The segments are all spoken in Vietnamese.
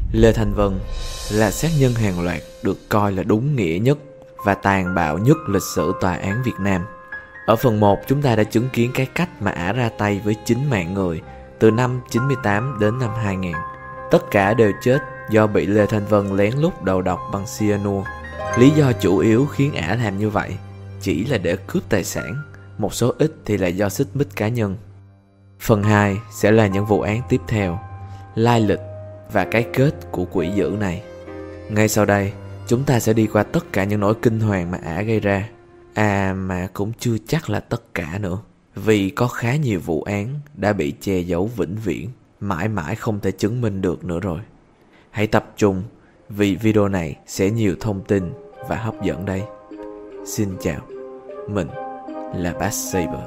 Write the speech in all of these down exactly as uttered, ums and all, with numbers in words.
Lê Thanh Vân là sát nhân hàng loạt được coi là đúng nghĩa nhất và tàn bạo nhất lịch sử tòa án Việt Nam. Ở phần một, chúng ta đã chứng kiến cái cách mà ả ra tay với chính mạng người từ năm chín mươi tám đến năm hai nghìn. Tất cả đều chết do bị Lê Thanh Vân lén lút đầu độc bằng cyanua. Lý do chủ yếu khiến ả làm như vậy chỉ là để cướp tài sản, một số ít thì là do xích mích cá nhân. Phần hai sẽ là những vụ án tiếp theo, lai lịch và cái kết của quỷ dữ này. Ngay sau đây, chúng ta sẽ đi qua tất cả những nỗi kinh hoàng mà ả gây ra. À mà cũng chưa chắc là tất cả nữa, vì có khá nhiều vụ án đã bị che giấu vĩnh viễn, mãi mãi không thể chứng minh được nữa rồi. Hãy tập trung, vì video này sẽ nhiều thông tin và hấp dẫn đây. Xin chào, mình là Bat Saber.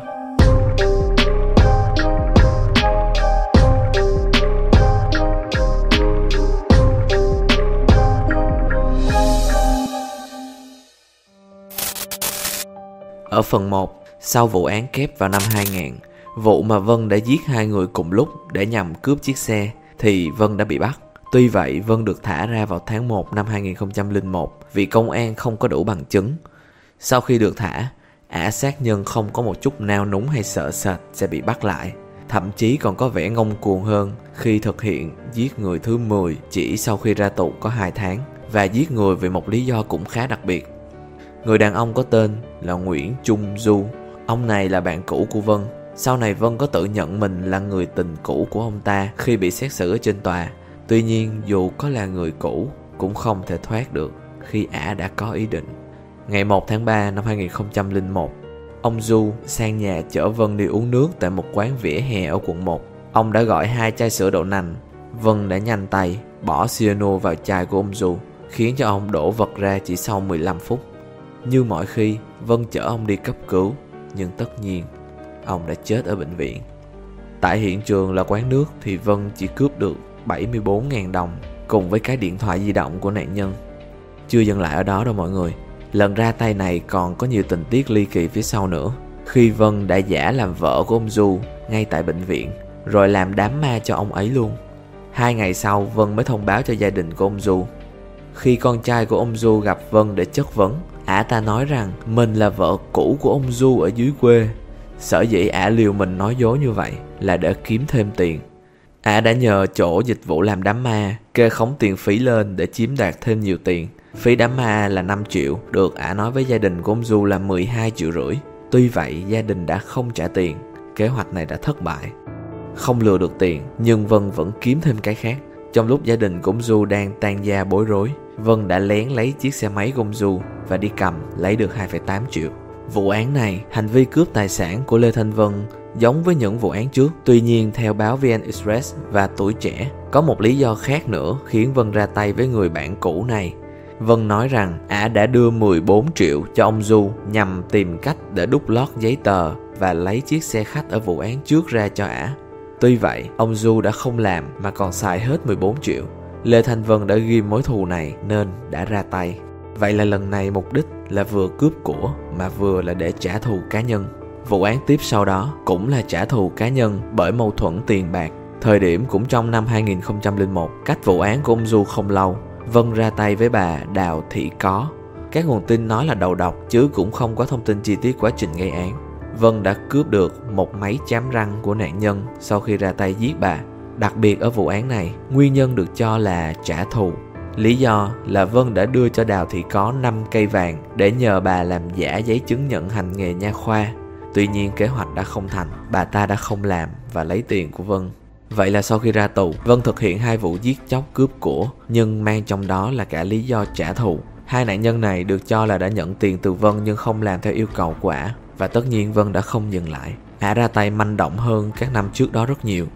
Ở phần một, sau vụ án kép vào năm hai nghìn, vụ mà Vân đã giết hai người cùng lúc để nhằm cướp chiếc xe, thì Vân đã bị bắt. Tuy vậy, Vân được thả ra vào tháng một năm hai nghìn không trăm lẻ một vì công an không có đủ bằng chứng. Sau khi được thả, ả sát nhân không có một chút nao núng hay sợ sệt sẽ bị bắt lại. Thậm chí còn có vẻ ngông cuồng hơn khi thực hiện giết người thứ mười chỉ sau khi ra tù có hai tháng, và giết người vì một lý do cũng khá đặc biệt. Người đàn ông có tên là Nguyễn Trung Du. Ông này là bạn cũ của Vân. Sau này Vân có tự nhận mình là người tình cũ của ông ta khi bị xét xử ở trên tòa. Tuy nhiên dù có là người cũ cũng không thể thoát được khi ả đã có ý định. Ngày một tháng ba năm hai nghìn không trăm lẻ một, ông Du sang nhà chở Vân đi uống nước tại một quán vỉa hè ở quận một. Ông đã gọi hai chai sữa đậu nành. Vân đã nhanh tay bỏ cyanua vào chai của ông Du, khiến cho ông đổ vật ra chỉ sau mười lăm phút. Như mọi khi, Vân chở ông đi cấp cứu, nhưng tất nhiên ông đã chết ở bệnh viện. Tại hiện trường là quán nước thì Vân chỉ cướp được bảy mươi bốn nghìn đồng cùng với cái điện thoại di động của nạn nhân. Chưa dừng lại ở đó đâu mọi người. Lần ra tay này còn có nhiều tình tiết ly kỳ phía sau nữa. Khi Vân đã giả làm vợ của ông Du ngay tại bệnh viện, rồi làm đám ma cho ông ấy luôn. Hai ngày sau, Vân mới thông báo cho gia đình của ông Du. Khi con trai của ông Du gặp Vân để chất vấn, ả ta nói rằng mình là vợ cũ của ông Du ở dưới quê. Sở dĩ ả liều mình nói dối như vậy là để kiếm thêm tiền. Ả đã nhờ chỗ dịch vụ làm đám ma kê khống tiền phí lên để chiếm đoạt thêm nhiều tiền. Phí đám ma là năm triệu, được ả nói với gia đình của ông Du là mười hai triệu rưỡi. Tuy vậy gia đình đã không trả tiền, kế hoạch này đã thất bại. Không lừa được tiền, nhưng Vân vẫn kiếm thêm cái khác. Trong lúc gia đình của ông Du đang tan gia bối rối, Vân đã lén lấy chiếc xe máy của ông Du và đi cầm lấy được hai phẩy tám triệu. Vụ án này, hành vi cướp tài sản của Lê Thanh Vân giống với những vụ án trước. Tuy nhiên theo báo vê en Express và Tuổi Trẻ, có một lý do khác nữa khiến Vân ra tay với người bạn cũ này. Vân nói rằng ả đã đưa mười bốn triệu cho ông Du nhằm tìm cách để đút lót giấy tờ và lấy chiếc xe khách ở vụ án trước ra cho ả. Tuy vậy, ông Du đã không làm mà còn xài hết mười bốn triệu. Lê Thanh Vân đã ghim mối thù này nên đã ra tay. Vậy là lần này mục đích là vừa cướp của mà vừa là để trả thù cá nhân. Vụ án tiếp sau đó cũng là trả thù cá nhân bởi mâu thuẫn tiền bạc. Thời điểm cũng trong năm hai nghìn không trăm lẻ một, cách vụ án của ông Du không lâu, Vân ra tay với bà Đào Thị Có. Các nguồn tin nói là đầu độc chứ cũng không có thông tin chi tiết quá trình gây án. Vân đã cướp được một máy chám răng của nạn nhân sau khi ra tay giết bà. Đặc biệt ở vụ án này, nguyên nhân được cho là trả thù. Lý do là Vân đã đưa cho Đào Thị Có năm cây vàng để nhờ bà làm giả giấy chứng nhận hành nghề nha khoa. Tuy nhiên kế hoạch đã không thành, bà ta đã không làm và lấy tiền của Vân. Vậy là sau khi ra tù, Vân thực hiện hai vụ giết chóc cướp của, nhưng mang trong đó là cả lý do trả thù. Hai nạn nhân này được cho là đã nhận tiền từ Vân nhưng không làm theo yêu cầu của ả. Và tất nhiên Vân đã không dừng lại. Ả ra tay manh động hơn các năm trước đó rất nhiều.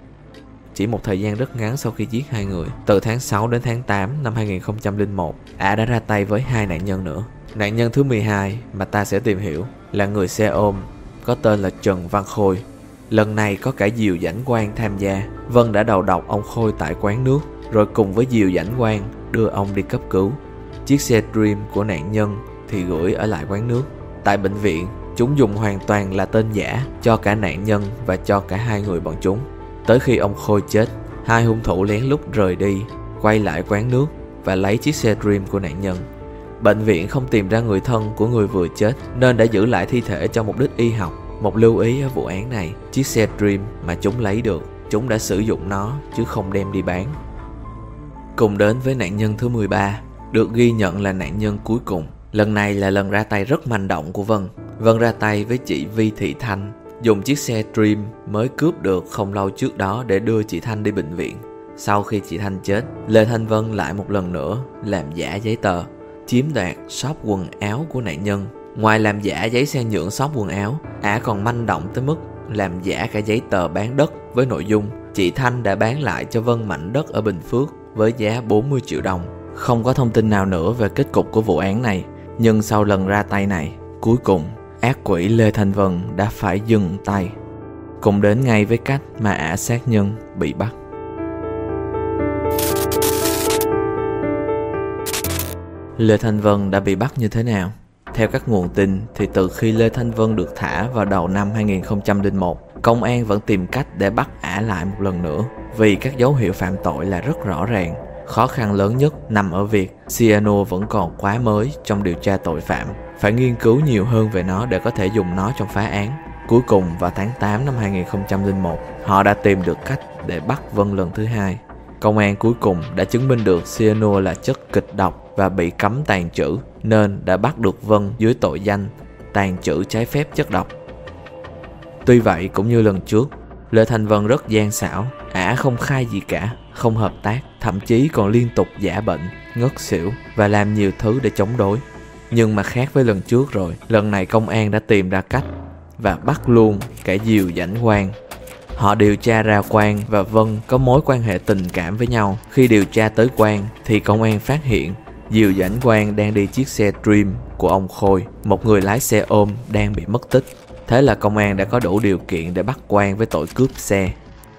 Chỉ một thời gian rất ngắn sau khi giết hai người, từ tháng sáu đến tháng tám năm hai nghìn không trăm lẻ một, ả đã ra tay với hai nạn nhân nữa. Nạn nhân thứ mười hai mà ta sẽ tìm hiểu là người xe ôm có tên là Trần Văn Khôi. Lần này có cả Diều Dãnh Quang tham gia. Vân đã đầu độc ông Khôi tại quán nước, rồi cùng với Diều Dãnh Quang đưa ông đi cấp cứu. Chiếc xe Dream của nạn nhân thì gửi ở lại quán nước. Tại bệnh viện, chúng dùng hoàn toàn là tên giả cho cả nạn nhân và cho cả hai người bọn chúng. Tới khi ông Khôi chết, hai hung thủ lén lút rời đi quay lại quán nước và lấy chiếc xe Dream của nạn nhân. Bệnh viện không tìm ra người thân của người vừa chết nên đã giữ lại thi thể cho mục đích y học. Một lưu ý ở vụ án này, chiếc xe Dream mà chúng lấy được, chúng đã sử dụng nó chứ không đem đi bán. Cùng đến với nạn nhân thứ mười ba, được ghi nhận là nạn nhân cuối cùng. Lần này là lần ra tay rất manh động của Vân. Vân ra tay với chị Vi Thị Thanh, dùng chiếc xe Dream mới cướp được không lâu trước đó để đưa chị Thanh đi bệnh viện. Sau khi chị Thanh chết, Lê Thanh Vân lại một lần nữa làm giả giấy tờ, chiếm đoạt shop quần áo của nạn nhân. Ngoài làm giả giấy sang nhượng shop quần áo, ả còn manh động tới mức làm giả cả giấy tờ bán đất với nội dung chị Thanh đã bán lại cho Vân mảnh đất ở Bình Phước với giá bốn mươi triệu đồng. Không có thông tin nào nữa về kết cục của vụ án này, nhưng sau lần ra tay này, cuối cùng ác quỷ Lê Thanh Vân đã phải dừng tay. Cùng đến ngay với cách mà ả sát nhân bị bắt. Lê Thanh Vân đã bị bắt như thế nào? Theo các nguồn tin thì từ khi Lê Thanh Vân được thả vào đầu năm hai nghìn không trăm lẻ một, công an vẫn tìm cách để bắt ả lại một lần nữa, vì các dấu hiệu phạm tội là rất rõ ràng. Khó khăn lớn nhất nằm ở việc cyanua vẫn còn quá mới trong điều tra tội phạm, phải nghiên cứu nhiều hơn về nó để có thể dùng nó trong phá án. Cuối cùng vào tháng tám năm hai nghìn không trăm lẻ một, họ đã tìm được cách để bắt Vân lần thứ hai. Công an cuối cùng đã chứng minh được cyanua là chất kịch độc và bị cấm tàng trữ, nên đã bắt được Vân dưới tội danh tàng trữ trái phép chất độc. Tuy vậy, cũng như lần trước, Lê Thanh Vân rất gian xảo, ả không khai gì cả, không hợp tác, thậm chí còn liên tục giả bệnh, ngất xỉu và làm nhiều thứ để chống đối. Nhưng mà khác với lần trước rồi, lần này công an đã tìm ra cách và bắt luôn cả Diều Dãnh Quang. Họ điều tra ra Quang và Vân có mối quan hệ tình cảm với nhau. Khi điều tra tới Quang thì công an phát hiện Diều Dãnh Quang đang đi chiếc xe Dream của ông Khôi, một người lái xe ôm đang bị mất tích. Thế là công an đã có đủ điều kiện để bắt Quang với tội cướp xe.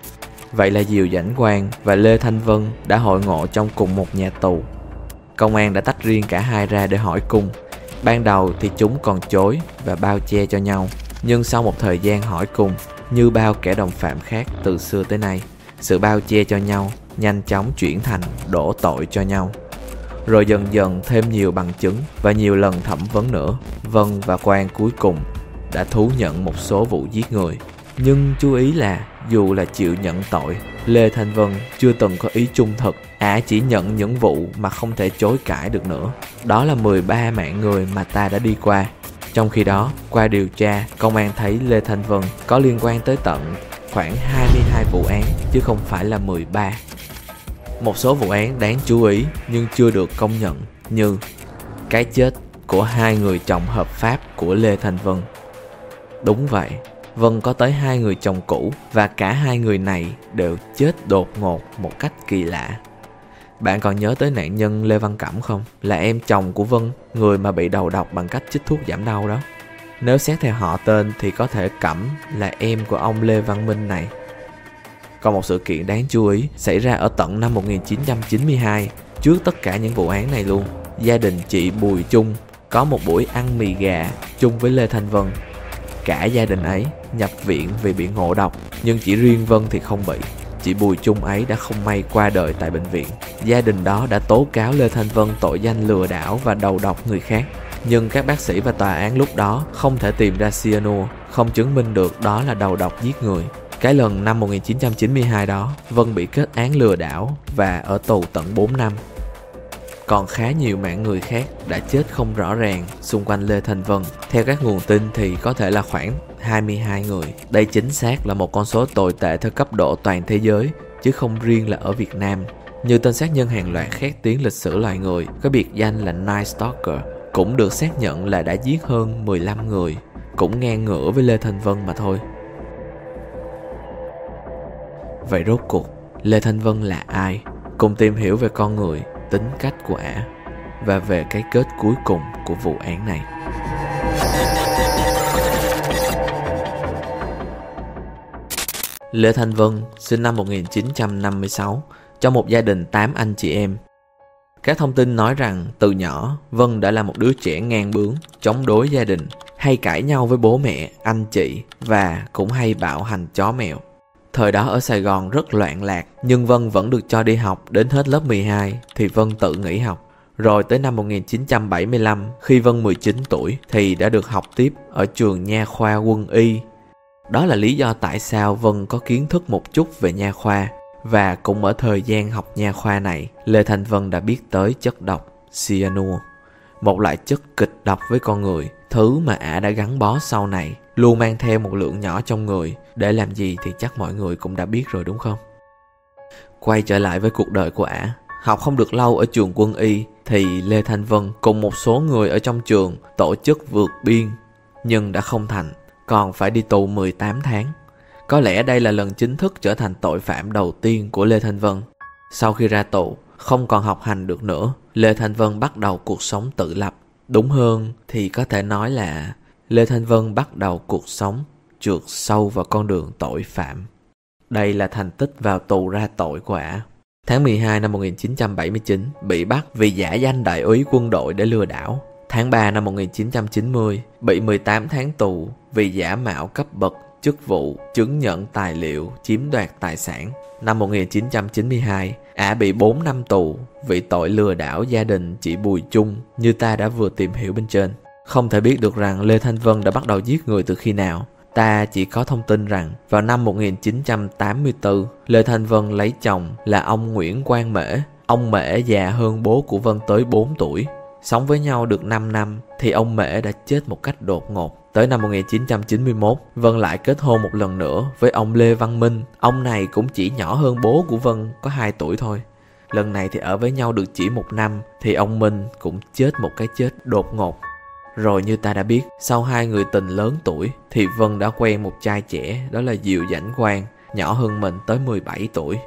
Vậy là Diều Dãnh Quang và Lê Thanh Vân đã hội ngộ trong cùng một nhà tù. Công an đã tách riêng cả hai ra để hỏi cung. Ban đầu thì chúng còn chối và bao che cho nhau, nhưng sau một thời gian hỏi cung, như bao kẻ đồng phạm khác từ xưa tới nay, sự bao che cho nhau nhanh chóng chuyển thành đổ tội cho nhau. Rồi dần dần thêm nhiều bằng chứng và nhiều lần thẩm vấn nữa, Vân và Quang cuối cùng đã thú nhận một số vụ giết người. Nhưng chú ý là dù là chịu nhận tội, Lê Thanh Vân chưa từng có ý trung thực. Ả chỉ nhận những vụ mà không thể chối cãi được nữa. Đó là mười ba mạng người mà ta đã đi qua. Trong khi đó, qua điều tra, công an thấy Lê Thanh Vân có liên quan tới tận khoảng hai mươi hai vụ án, chứ không phải là mười ba. Một số vụ án đáng chú ý nhưng chưa được công nhận, như cái chết của hai người chồng hợp pháp của Lê Thanh Vân. Đúng vậy, Vân có tới hai người chồng cũ và cả hai người này đều chết đột ngột một cách kỳ lạ. Bạn còn nhớ tới nạn nhân Lê Văn Cẩm không? Là em chồng của Vân, người mà bị đầu độc bằng cách chích thuốc giảm đau đó. Nếu xét theo họ tên thì có thể Cẩm là em của ông Lê Văn Minh này. Còn một sự kiện đáng chú ý xảy ra ở tận năm một nghìn chín trăm chín mươi hai, trước tất cả những vụ án này luôn. Gia đình chị Bùi Trung có một buổi ăn mì gà chung với Lê Thanh Vân. Cả gia đình ấy nhập viện vì bị ngộ độc, nhưng chỉ riêng Vân thì không bị. Chị Bùi Trung ấy đã không may qua đời tại bệnh viện. Gia đình đó đã tố cáo Lê Thanh Vân tội danh lừa đảo và đầu độc người khác. Nhưng các bác sĩ và tòa án lúc đó không thể tìm ra cyanua, không chứng minh được đó là đầu độc giết người. Cái lần năm một nghìn chín trăm chín mươi hai đó, Vân bị kết án lừa đảo và ở tù tận bốn năm. Còn khá nhiều mạng người khác đã chết không rõ ràng xung quanh Lê Thanh Vân. Theo các nguồn tin thì có thể là khoảng hai mươi hai người. Đây chính xác là một con số tồi tệ theo cấp độ toàn thế giới, chứ không riêng là ở Việt Nam. Như tên sát nhân hàng loạt khét tiếng lịch sử loài người, có biệt danh là Night Stalker, cũng được xác nhận là đã giết hơn mười lăm người, cũng ngang ngửa với Lê Thanh Vân mà thôi. Vậy rốt cuộc, Lê Thanh Vân là ai? Cùng tìm hiểu về con người, tính cách của ả và về cái kết cuối cùng của vụ án này. Lê Thanh Vân sinh năm một nghìn chín trăm năm mươi sáu trong một gia đình tám anh chị em. Các thông tin nói rằng từ nhỏ Vân đã là một đứa trẻ ngang bướng, chống đối gia đình, hay cãi nhau với bố mẹ, anh chị và cũng hay bạo hành chó mèo. Thời đó ở Sài Gòn rất loạn lạc, nhưng Vân vẫn được cho đi học đến hết lớp mười hai thì Vân tự nghỉ học. Rồi tới năm một nghìn chín trăm bảy mươi lăm, khi Vân mười chín tuổi thì đã được học tiếp ở trường Nha khoa Quân y. Đó là lý do tại sao Vân có kiến thức một chút về nha khoa. Và cũng ở thời gian học nha khoa này, Lê Thanh Vân đã biết tới chất độc cyanua, một loại chất kịch độc với con người, thứ mà ả đã gắn bó sau này, luôn mang theo một lượng nhỏ trong người. Để làm gì thì chắc mọi người cũng đã biết rồi đúng không? Quay trở lại với cuộc đời của ả. Học không được lâu ở trường Quân y thì Lê Thanh Vân cùng một số người ở trong trường tổ chức vượt biên, nhưng đã không thành, còn phải đi tù mười tám tháng. Có lẽ đây là lần chính thức trở thành tội phạm đầu tiên của Lê Thanh Vân. Sau khi ra tù, không còn học hành được nữa, Lê Thanh Vân bắt đầu cuộc sống tự lập. Đúng hơn thì có thể nói là Lê Thanh Vân bắt đầu cuộc sống trượt sâu vào con đường tội phạm. Đây là thành tích vào tù ra tội của ả. Tháng mười hai năm một nghìn chín trăm bảy mươi chín, bị bắt vì giả danh đại úy quân đội để lừa đảo. Tháng ba năm một nghìn chín trăm chín mươi, bị mười tám tháng tù vì giả mạo cấp bậc, chức vụ, chứng nhận tài liệu, chiếm đoạt tài sản. Năm một nghìn chín trăm chín mươi hai, ả bị bốn năm tù vì tội lừa đảo gia đình chị Bùi Chung, như ta đã vừa tìm hiểu bên trên. Không thể biết được rằng Lê Thanh Vân đã bắt đầu giết người từ khi nào. Ta chỉ có thông tin rằng vào năm một nghìn chín trăm tám mươi tư, Lê Thanh Vân lấy chồng là ông Nguyễn Quang Mễ. Ông Mễ già hơn bố của Vân tới bốn tuổi. Sống với nhau được năm năm thì ông Mễ đã chết một cách đột ngột. Tới năm một nghìn chín trăm chín mươi mốt, Vân lại kết hôn một lần nữa với ông Lê Văn Minh. Ông này cũng chỉ nhỏ hơn bố của Vân có hai tuổi thôi. Lần này thì ở với nhau được chỉ một năm thì ông Minh cũng chết một cái chết đột ngột. Rồi như ta đã biết, sau hai người tình lớn tuổi thì Vân đã quen một trai trẻ, đó là Diệu Dãnh Quang, nhỏ hơn mình tới mười bảy tuổi.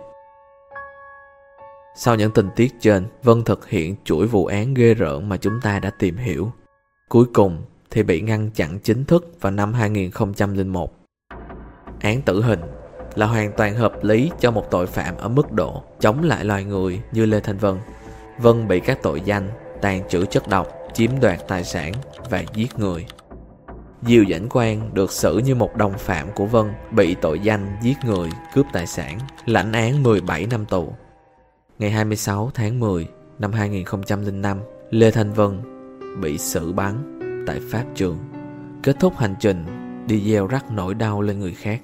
Sau những tình tiết trên, Vân thực hiện chuỗi vụ án ghê rợn mà chúng ta đã tìm hiểu. Cuối cùng thì bị ngăn chặn chính thức vào năm hai nghìn không trăm lẻ một. Án tử hình là hoàn toàn hợp lý cho một tội phạm ở mức độ chống lại loài người như Lê Thanh Vân. Vân bị các tội danh tàng trữ chất độc, chiếm đoạt tài sản và giết người. Diệu Dãnh Quang được xử như một đồng phạm của Vân, bị tội danh giết người, cướp tài sản, lãnh án mười bảy năm tù. Ngày hai mươi sáu tháng mười năm hai nghìn không trăm lẻ năm, Lê Thanh Vân bị xử bắn tại pháp trường, kết thúc hành trình đi gieo rắc nỗi đau lên người khác.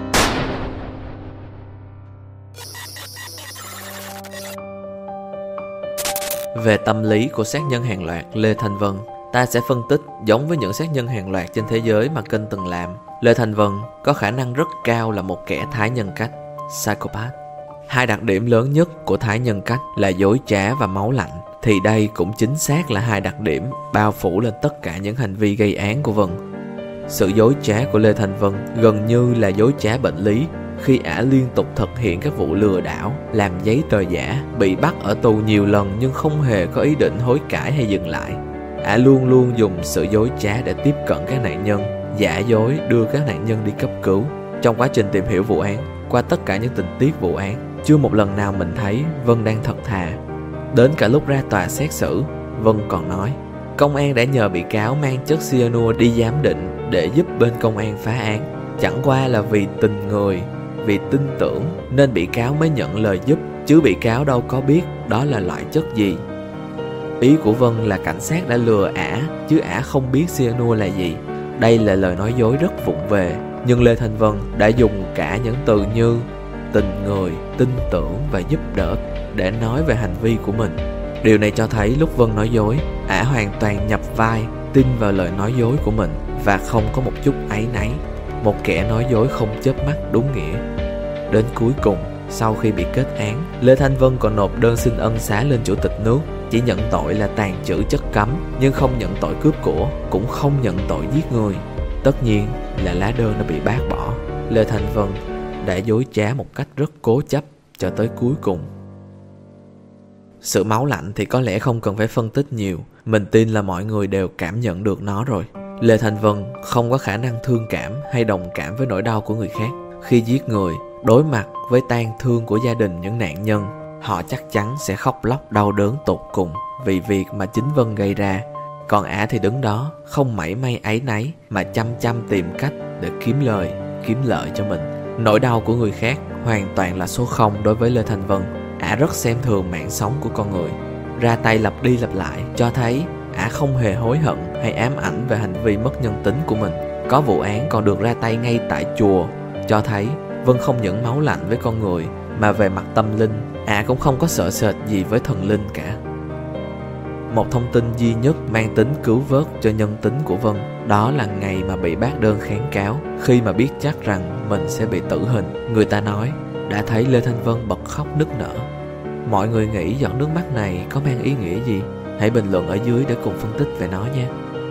Về tâm lý của sát nhân hàng loạt Lê Thanh Vân, ta sẽ phân tích giống với những sát nhân hàng loạt trên thế giới mà kênh từng làm. Lê Thanh Vân có khả năng rất cao là một kẻ thái nhân cách, psychopath. Hai đặc điểm lớn nhất của thái nhân cách là dối trá và máu lạnh, thì đây cũng chính xác là hai đặc điểm bao phủ lên tất cả những hành vi gây án của Vân. Sự dối trá của Lê Thanh Vân gần như là dối trá bệnh lý, khi ả liên tục thực hiện các vụ lừa đảo, làm giấy tờ giả, bị bắt ở tù nhiều lần nhưng không hề có ý định hối cải hay dừng lại. Ả luôn luôn dùng sự dối trá để tiếp cận các nạn nhân, giả dối đưa các nạn nhân đi cấp cứu. Trong quá trình tìm hiểu vụ án, qua tất cả những tình tiết vụ án, chưa một lần nào mình thấy Vân đang thật thà. Đến cả lúc ra tòa xét xử, Vân còn nói công an đã nhờ bị cáo mang chất cyanua đi giám định để giúp bên công an phá án. Chẳng qua là vì tình người, vì tin tưởng nên bị cáo mới nhận lời giúp, chứ bị cáo đâu có biết đó là loại chất gì. Ý của Vân là cảnh sát đã lừa ả, chứ ả không biết cyanua là gì. Đây là lời nói dối rất vụng về, nhưng Lê Thanh Vân đã dùng cả những từ như tình người, tin tưởng và giúp đỡ để nói về hành vi của mình. Điều này cho thấy lúc Vân nói dối, ả hoàn toàn nhập vai, tin vào lời nói dối của mình và không có một chút áy náy. Một kẻ nói dối không chớp mắt đúng nghĩa. Đến cuối cùng, sau khi bị kết án, Lê Thanh Vân còn nộp đơn xin ân xá lên chủ tịch nước, chỉ nhận tội là tàng trữ chất cấm, nhưng không nhận tội cướp của, cũng không nhận tội giết người. Tất nhiên là lá đơn đã bị bác bỏ. Lê Thanh Vân đã dối trá một cách rất cố chấp cho tới cuối cùng. Sự máu lạnh thì có lẽ không cần phải phân tích nhiều, mình tin là mọi người đều cảm nhận được nó rồi. Lê Thanh Vân không có khả năng thương cảm hay đồng cảm với nỗi đau của người khác. Khi giết người, đối mặt với tang thương của gia đình những nạn nhân, họ chắc chắn sẽ khóc lóc đau đớn tột cùng vì việc mà chính Vân gây ra. Còn ả thì đứng đó không mảy may áy náy mà chăm chăm tìm cách để kiếm lời, kiếm lợi cho mình. Nỗi đau của người khác hoàn toàn là số không đối với Lê Thanh Vân. Ả rất xem thường mạng sống của con người, ra tay lặp đi lặp lại, cho thấy ả không hề hối hận hay ám ảnh về hành vi mất nhân tính của mình. Có vụ án còn được ra tay ngay tại chùa, cho thấy Vân không những máu lạnh với con người, mà về mặt tâm linh, ả cũng không có sợ sệt gì với thần linh cả. Một thông tin duy nhất mang tính cứu vớt cho nhân tính của Vân, đó là ngày mà bị bác đơn kháng cáo, khi mà biết chắc rằng mình sẽ bị tử hình. Người ta nói đã thấy Lê Thanh Vân bật khóc nức nở. Mọi người nghĩ giọt nước mắt này có mang ý nghĩa gì? Hãy bình luận ở dưới để cùng phân tích về nó nha.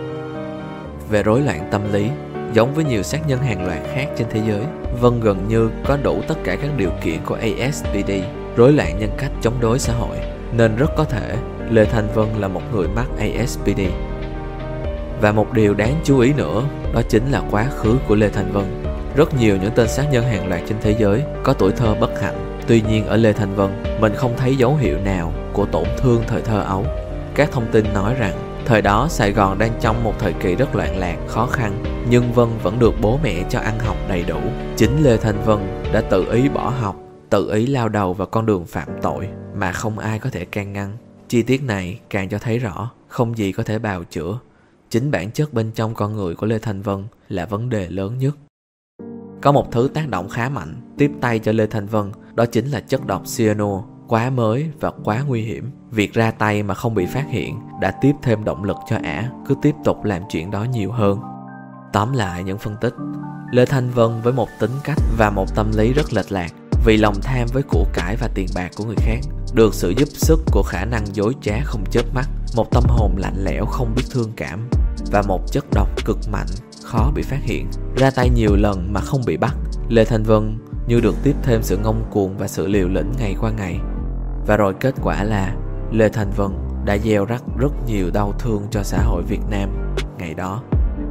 Về rối loạn tâm lý, giống với nhiều sát nhân hàng loạt khác trên thế giới, Vân gần như có đủ tất cả các điều kiện của a ét pê đê, rối loạn nhân cách chống đối xã hội, nên rất có thể Lê Thanh Vân là một người mắc a ét pê đê. Và một điều đáng chú ý nữa, đó chính là quá khứ của Lê Thanh Vân. Rất nhiều những tên sát nhân hàng loạt trên thế giới có tuổi thơ bất hạnh. Tuy nhiên ở Lê Thanh Vân, mình không thấy dấu hiệu nào của tổn thương thời thơ ấu. Các thông tin nói rằng thời đó Sài Gòn đang trong một thời kỳ rất loạn lạc, khó khăn, nhưng Vân vẫn được bố mẹ cho ăn học đầy đủ. Chính Lê Thanh Vân đã tự ý bỏ học, tự ý lao đầu vào con đường phạm tội mà không ai có thể can ngăn. Chi tiết này càng cho thấy rõ không gì có thể bào chữa. Chính bản chất bên trong con người của Lê Thanh Vân là vấn đề lớn nhất. Có một thứ tác động khá mạnh tiếp tay cho Lê Thanh Vân, đó chính là chất độc cyanua, quá mới và quá nguy hiểm. Việc ra tay mà không bị phát hiện đã tiếp thêm động lực cho ả cứ tiếp tục làm chuyện đó nhiều hơn. Tóm lại những phân tích, Lê Thanh Vân với một tính cách và một tâm lý rất lệch lạc, vì lòng tham với của cải và tiền bạc của người khác, được sự giúp sức của khả năng dối trá không chớp mắt, một tâm hồn lạnh lẽo không biết thương cảm, và một chất độc cực mạnh khó bị phát hiện. Ra tay nhiều lần mà không bị bắt, Lê Thanh Vân như được tiếp thêm sự ngông cuồng và sự liều lĩnh ngày qua ngày. Và rồi kết quả là Lê Thanh Vân đã gieo rắc rất nhiều đau thương cho xã hội Việt Nam ngày đó.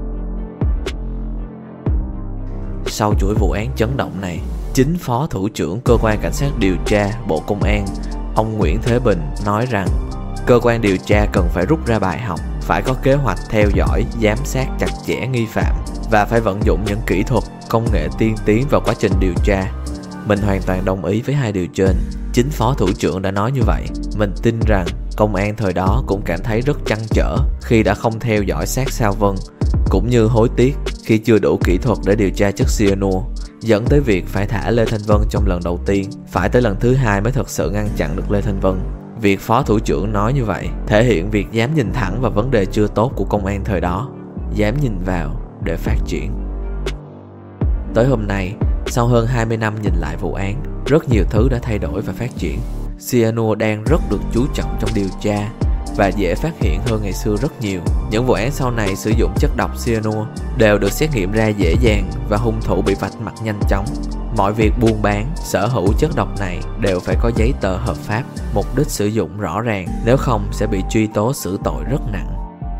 Sau chuỗi vụ án chấn động này, chính Phó Thủ trưởng Cơ quan Cảnh sát điều tra Bộ Công an, ông Nguyễn Thế Bình nói rằng cơ quan điều tra cần phải rút ra bài học, phải có kế hoạch theo dõi, giám sát chặt chẽ nghi phạm và phải vận dụng những kỹ thuật, công nghệ tiên tiến vào quá trình điều tra. Mình hoàn toàn đồng ý với hai điều trên. Chính Phó Thủ trưởng đã nói như vậy. Mình tin rằng công an thời đó cũng cảm thấy rất trăn trở khi đã không theo dõi sát sao Vân, cũng như hối tiếc khi chưa đủ kỹ thuật để điều tra chất cyanua, dẫn tới việc phải thả Lê Thanh Vân trong lần đầu tiên, phải tới lần thứ hai mới thật sự ngăn chặn được Lê Thanh Vân. Việc Phó Thủ trưởng nói như vậy thể hiện việc dám nhìn thẳng vào vấn đề chưa tốt của công an thời đó, dám nhìn vào để phát triển. Tới hôm nay, sau hơn hai mươi năm nhìn lại vụ án, rất nhiều thứ đã thay đổi và phát triển. Cyanua đang rất được chú trọng trong điều tra và dễ phát hiện hơn ngày xưa rất nhiều. Những vụ án sau này sử dụng chất độc cyanua đều được xét nghiệm ra dễ dàng và hung thủ bị vạch mặt nhanh chóng. Mọi việc buôn bán, sở hữu chất độc này đều phải có giấy tờ hợp pháp, mục đích sử dụng rõ ràng, nếu không sẽ bị truy tố xử tội rất nặng.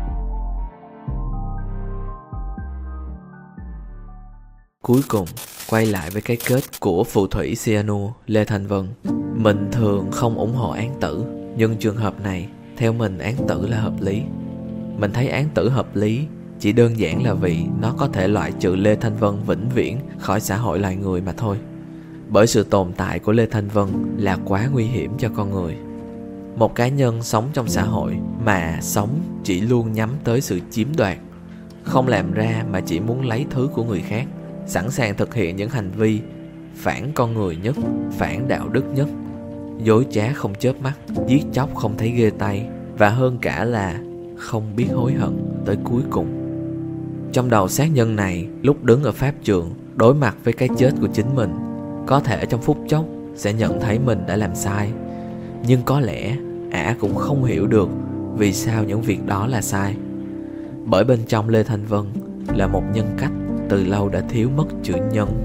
Cuối cùng, quay lại với cái kết của phù thủy cyanua Lê Thanh Vân. Mình thường không ủng hộ án tử, nhưng trường hợp này, theo mình án tử là hợp lý. Mình thấy án tử hợp lý chỉ đơn giản là vì nó có thể loại trừ Lê Thanh Vân vĩnh viễn khỏi xã hội loài người mà thôi. Bởi sự tồn tại của Lê Thanh Vân là quá nguy hiểm cho con người. Một cá nhân sống trong xã hội mà sống chỉ luôn nhắm tới sự chiếm đoạt, không làm ra mà chỉ muốn lấy thứ của người khác, sẵn sàng thực hiện những hành vi phản con người nhất, phản đạo đức nhất, dối trá không chớp mắt, giết chóc không thấy ghê tay, và hơn cả là không biết hối hận tới cuối cùng. Trong đầu sát nhân này, lúc đứng ở pháp trường đối mặt với cái chết của chính mình, có thể trong phút chốc sẽ nhận thấy mình đã làm sai, nhưng có lẽ ả cũng không hiểu được vì sao những việc đó là sai. Bởi bên trong Lê Thanh Vân là một nhân cách từ lâu đã thiếu mất chữ nhân.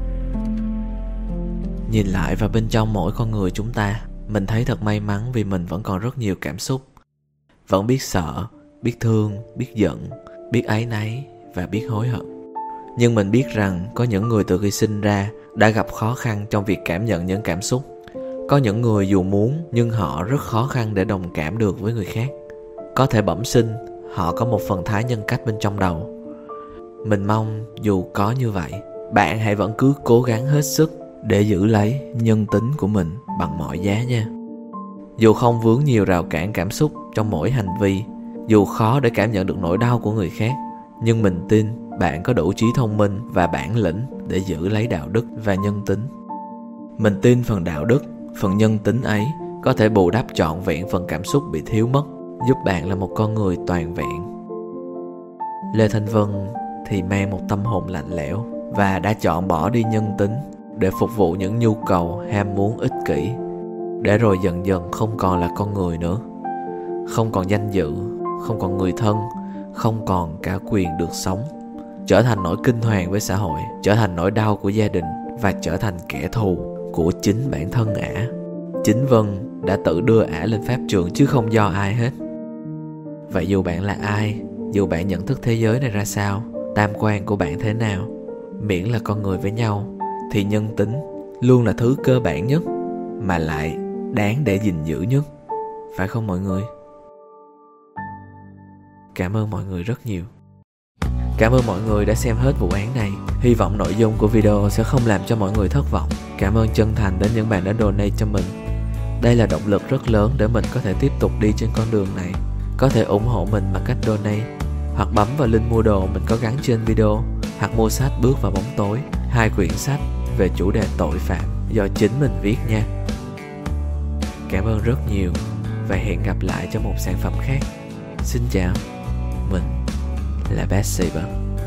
Nhìn lại vào bên trong mỗi con người chúng ta, mình thấy thật may mắn vì mình vẫn còn rất nhiều cảm xúc. Vẫn biết sợ, biết thương, biết giận, biết áy náy và biết hối hận. Nhưng mình biết rằng có những người từ khi sinh ra đã gặp khó khăn trong việc cảm nhận những cảm xúc. Có những người dù muốn nhưng họ rất khó khăn để đồng cảm được với người khác. Có thể bẩm sinh họ có một phần thái nhân cách bên trong đầu. Mình mong dù có như vậy, bạn hãy vẫn cứ cố gắng hết sức để giữ lấy nhân tính của mình bằng mọi giá nha. Dù không vướng nhiều rào cản cảm xúc trong mỗi hành vi, dù khó để cảm nhận được nỗi đau của người khác, nhưng mình tin bạn có đủ trí thông minh và bản lĩnh để giữ lấy đạo đức và nhân tính. Mình tin phần đạo đức, phần nhân tính ấy có thể bù đắp trọn vẹn phần cảm xúc bị thiếu mất, giúp bạn là một con người toàn vẹn. Lê Thanh Vân thì mang một tâm hồn lạnh lẽo và đã chọn bỏ đi nhân tính để phục vụ những nhu cầu ham muốn ích kỷ, để rồi dần dần không còn là con người nữa. Không còn danh dự, không còn người thân, không còn cả quyền được sống, trở thành nỗi kinh hoàng với xã hội, trở thành nỗi đau của gia đình và trở thành kẻ thù của chính bản thân ả. Chính Vân đã tự đưa ả lên pháp trường chứ không do ai hết. Vậy dù bạn là ai, dù bạn nhận thức thế giới này ra sao, tam quan của bạn thế nào, miễn là con người với nhau, thì nhân tính luôn là thứ cơ bản nhất mà lại đáng để gìn giữ nhất. Phải không mọi người? Cảm ơn mọi người rất nhiều. Cảm ơn mọi người đã xem hết vụ án này. Hy vọng nội dung của video sẽ không làm cho mọi người thất vọng. Cảm ơn chân thành đến những bạn đã donate cho mình. Đây là động lực rất lớn để mình có thể tiếp tục đi trên con đường này. Có thể ủng hộ mình bằng cách donate, hoặc bấm vào link mua đồ mình có gắn trên video, hoặc mua sách Bước vào bóng tối, hai quyển sách về chủ đề tội phạm do chính mình viết nha. Cảm ơn rất nhiều và hẹn gặp lại trong một sản phẩm khác. Xin chào, mình là Bathsaber.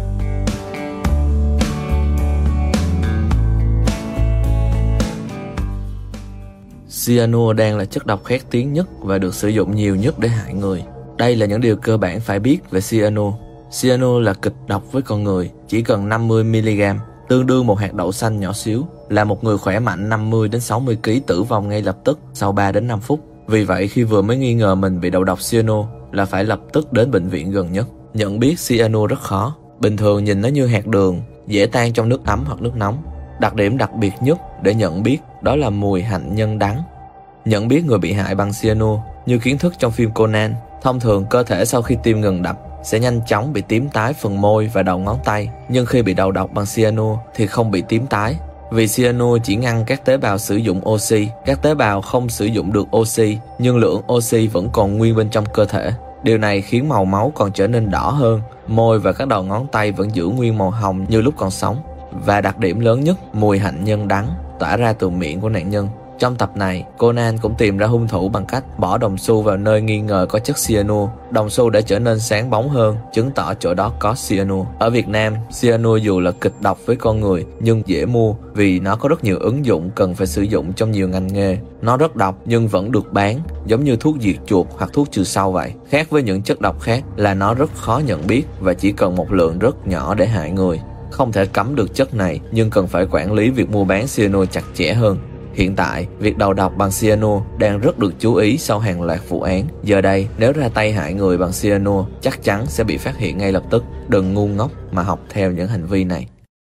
Cyanua đang là chất độc khét tiếng nhất và được sử dụng nhiều nhất để hại người. Đây là những điều cơ bản phải biết về cyanua. Cyanua là kịch độc với con người, chỉ cần năm mươi mi-li-gam, tương đương một hạt đậu xanh nhỏ xíu, là một người khỏe mạnh năm mươi đến sáu mươi ki lô gam tử vong ngay lập tức sau ba đến năm phút. Vì vậy khi vừa mới nghi ngờ mình bị đầu độc cyanua là phải lập tức đến bệnh viện gần nhất. Nhận biết cyanua rất khó. Bình thường nhìn nó như hạt đường, dễ tan trong nước ấm hoặc nước nóng. Đặc điểm đặc biệt nhất để nhận biết đó là mùi hạnh nhân đắng. Nhận biết người bị hại bằng cyanua như kiến thức trong phim Conan. Thông thường cơ thể sau khi tim ngừng đập sẽ nhanh chóng bị tím tái phần môi và đầu ngón tay, nhưng khi bị đầu độc bằng cyanua thì không bị tím tái. Vì cyanua chỉ ngăn các tế bào sử dụng oxy, các tế bào không sử dụng được oxy, nhưng lượng oxy vẫn còn nguyên bên trong cơ thể. Điều này khiến màu máu còn trở nên đỏ hơn, môi và các đầu ngón tay vẫn giữ nguyên màu hồng như lúc còn sống. Và đặc điểm lớn nhất, mùi hạnh nhân đắng tỏa ra từ miệng của nạn nhân. Trong tập này, Conan cũng tìm ra hung thủ bằng cách bỏ đồng xu vào nơi nghi ngờ có chất cyanua. Đồng xu đã trở nên sáng bóng hơn, chứng tỏ chỗ đó có cyanua. Ở Việt Nam, cyanua dù là kịch độc với con người nhưng dễ mua vì nó có rất nhiều ứng dụng cần phải sử dụng trong nhiều ngành nghề. Nó rất độc nhưng vẫn được bán, giống như thuốc diệt chuột hoặc thuốc trừ sâu vậy. Khác với những chất độc khác là nó rất khó nhận biết và chỉ cần một lượng rất nhỏ để hại người. Không thể cấm được chất này nhưng cần phải quản lý việc mua bán cyanua chặt chẽ hơn. Hiện tại, việc đầu độc bằng cyanua đang rất được chú ý sau hàng loạt vụ án. Giờ đây, nếu ra tay hại người bằng cyanua, chắc chắn sẽ bị phát hiện ngay lập tức. Đừng ngu ngốc mà học theo những hành vi này.